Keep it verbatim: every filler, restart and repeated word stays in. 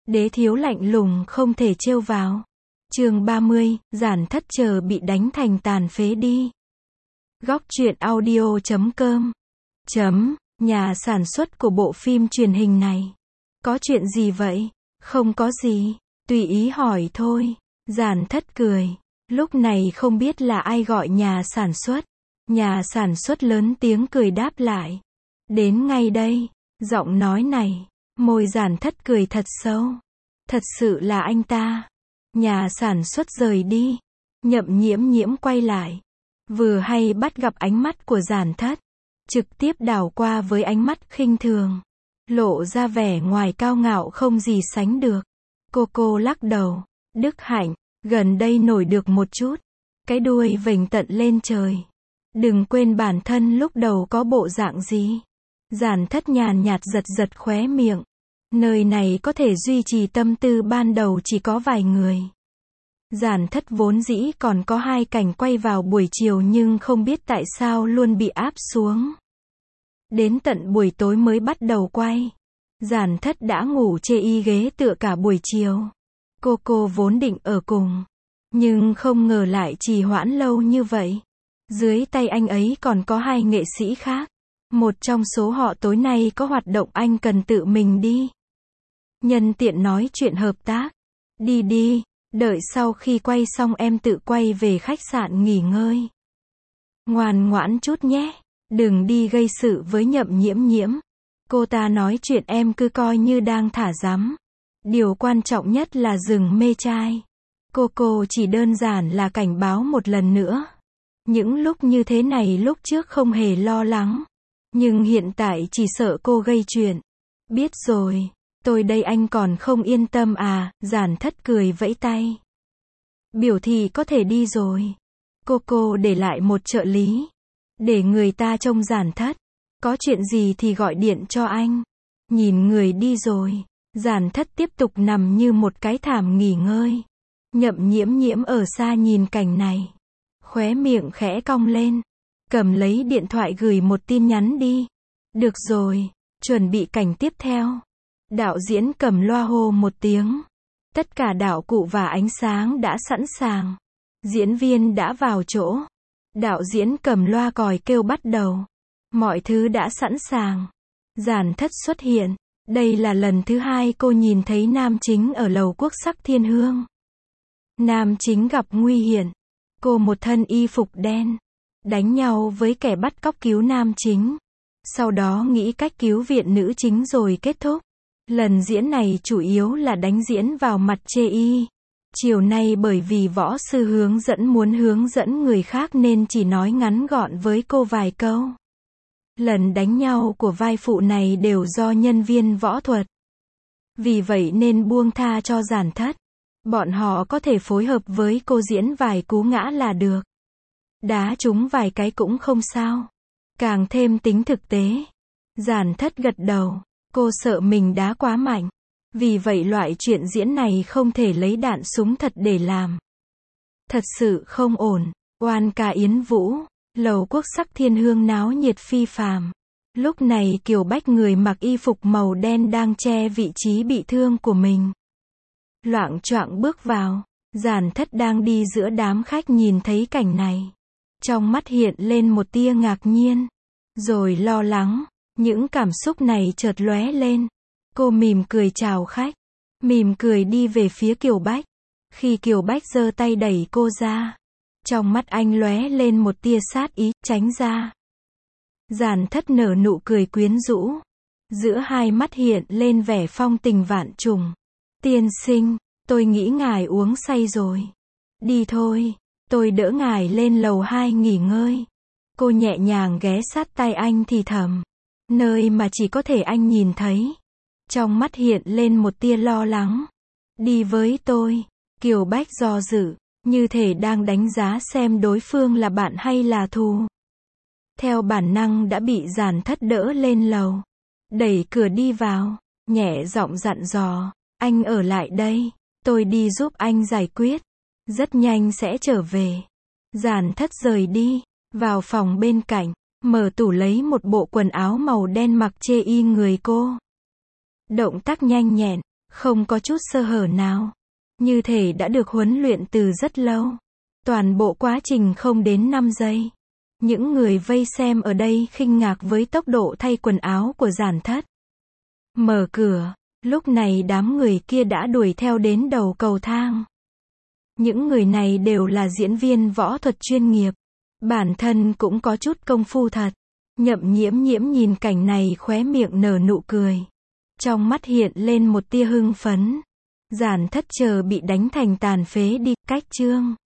Đế thiếu lạnh lùng không thể trêu vào. Chương ba mươi, Giản Thất chờ bị đánh thành tàn phế đi. Góc truyện audio chấm com. Chấm, nhà sản xuất của bộ phim truyền hình này. Có chuyện gì vậy? Không có gì, tùy ý hỏi thôi. Giản Thất cười. Lúc này không biết là ai gọi nhà sản xuất. Nhà sản xuất lớn tiếng cười đáp lại. Đến ngay đây. Giọng nói này, môi Giản Thất cười thật sâu. Thật sự là anh ta. Nhà sản xuất rời đi. Nhậm Nhiễm Nhiễm quay lại. Vừa hay bắt gặp ánh mắt của Giản Thất. Trực tiếp đảo qua với ánh mắt khinh thường. Lộ ra vẻ ngoài cao ngạo không gì sánh được. Cô cô lắc đầu. Đức Hạnh, gần đây nổi được một chút. Cái đuôi vểnh tận lên trời. Đừng quên bản thân lúc đầu có bộ dạng gì. Giản Thất nhàn nhạt giật giật khóe miệng. Nơi này có thể duy trì tâm tư ban đầu chỉ có vài người. Giản Thất vốn dĩ còn có hai cảnh quay vào buổi chiều nhưng không biết tại sao luôn bị áp xuống. Đến tận buổi tối mới bắt đầu quay. Giản Thất đã ngủ chê y ghế tựa cả buổi chiều. Cô cô vốn định ở cùng. Nhưng không ngờ lại trì hoãn lâu như vậy. Dưới tay anh ấy còn có hai nghệ sĩ khác. Một trong số họ tối nay có hoạt động anh cần tự mình đi. Nhân tiện nói chuyện hợp tác. Đi đi, đợi sau khi quay xong em tự quay về khách sạn nghỉ ngơi. Ngoan ngoãn chút nhé, đừng đi gây sự với Nhậm Nhiễm Nhiễm. Cô ta nói chuyện em cứ coi như đang thả rắm. Điều quan trọng nhất là dừng mê trai. Cô cô chỉ đơn giản là cảnh báo một lần nữa. Những lúc như thế này lúc trước không hề lo lắng. Nhưng hiện tại chỉ sợ cô gây chuyện. Biết rồi, tôi đây anh còn không yên tâm à, Giản Thất cười vẫy tay. Biểu thì có thể đi rồi. Cô cô để lại một trợ lý. Để người ta trông Giản Thất. Có chuyện gì thì gọi điện cho anh. Nhìn người đi rồi. Giản Thất tiếp tục nằm như một cái thảm nghỉ ngơi. Nhậm Nhiễm Nhiễm ở xa nhìn cảnh này. Khóe miệng khẽ cong lên. Cầm lấy điện thoại gửi một tin nhắn đi. Được rồi, chuẩn bị cảnh tiếp theo. Đạo diễn cầm loa hô một tiếng. Tất cả đạo cụ và ánh sáng đã sẵn sàng. Diễn viên đã vào chỗ. Đạo diễn cầm loa còi kêu bắt đầu. Mọi thứ đã sẵn sàng. Giản Thất xuất hiện. Đây là lần thứ hai cô nhìn thấy nam chính ở lầu Quốc sắc Thiên Hương. Nam chính gặp nguy hiểm. Cô một thân y phục đen. Đánh nhau với kẻ bắt cóc cứu nam chính. Sau đó nghĩ cách cứu viện nữ chính rồi kết thúc. Lần diễn này chủ yếu là đánh diễn vào mặt chê y. Chiều nay bởi vì võ sư hướng dẫn muốn hướng dẫn người khác nên chỉ nói ngắn gọn với cô vài câu. Lần đánh nhau của vai phụ này đều do nhân viên võ thuật. Vì vậy nên buông tha cho Giản Thất. Bọn họ có thể phối hợp với cô diễn vài cú ngã là được. Đá trúng vài cái cũng không sao. Càng thêm tính thực tế. Giản Thất gật đầu. Cô sợ mình đá quá mạnh. Vì vậy loại chuyện diễn này không thể lấy đạn súng thật để làm. Thật sự không ổn. Oan ca Yến Vũ. Lầu Quốc sắc Thiên Hương náo nhiệt phi phàm. Lúc này Kiều Bách người mặc y phục màu đen đang che vị trí bị thương của mình. Loạng choạng bước vào. Giản Thất đang đi giữa đám khách nhìn thấy cảnh này. Trong mắt hiện lên một tia ngạc nhiên. Rồi lo lắng. Những cảm xúc này chợt lóe lên. Cô mỉm cười chào khách. Mỉm cười đi về phía Kiều Bách. Khi Kiều Bách giơ tay đẩy cô ra. Trong mắt anh lóe lên một tia sát ý, tránh ra. Giản Thất nở nụ cười quyến rũ. Giữa hai mắt hiện lên vẻ phong tình vạn trùng. Tiên sinh, tôi nghĩ ngài uống say rồi. Đi thôi, tôi đỡ ngài lên lầu hai nghỉ ngơi. Cô nhẹ nhàng ghé sát tai anh thì thầm. Nơi mà chỉ có thể anh nhìn thấy. Trong mắt hiện lên một tia lo lắng. Đi với tôi. Kiều Bách do dự. Như thể đang đánh giá xem đối phương là bạn hay là thù. Theo bản năng đã bị Giản Thất đỡ lên lầu. Đẩy cửa đi vào. Nhẹ giọng dặn dò. Anh ở lại đây. Tôi đi giúp anh giải quyết. Rất nhanh sẽ trở về. Giản Thất rời đi. Vào phòng bên cạnh. Mở tủ lấy một bộ quần áo màu đen mặc chê y người cô. Động tác nhanh nhẹn. Không có chút sơ hở nào. Như thể đã được huấn luyện từ rất lâu. Toàn bộ quá trình không đến năm giây. Những người vây xem ở đây kinh ngạc với tốc độ thay quần áo của Giản Thất. Mở cửa, lúc này đám người kia đã đuổi theo đến đầu cầu thang. Những người này đều là diễn viên võ thuật chuyên nghiệp. Bản thân cũng có chút công phu thật. Nhậm Nhiễm Nhiễm nhìn cảnh này khóe miệng nở nụ cười. Trong mắt hiện lên một tia hưng phấn. Giản Thất chờ bị đánh thành tàn phế đi, cách chương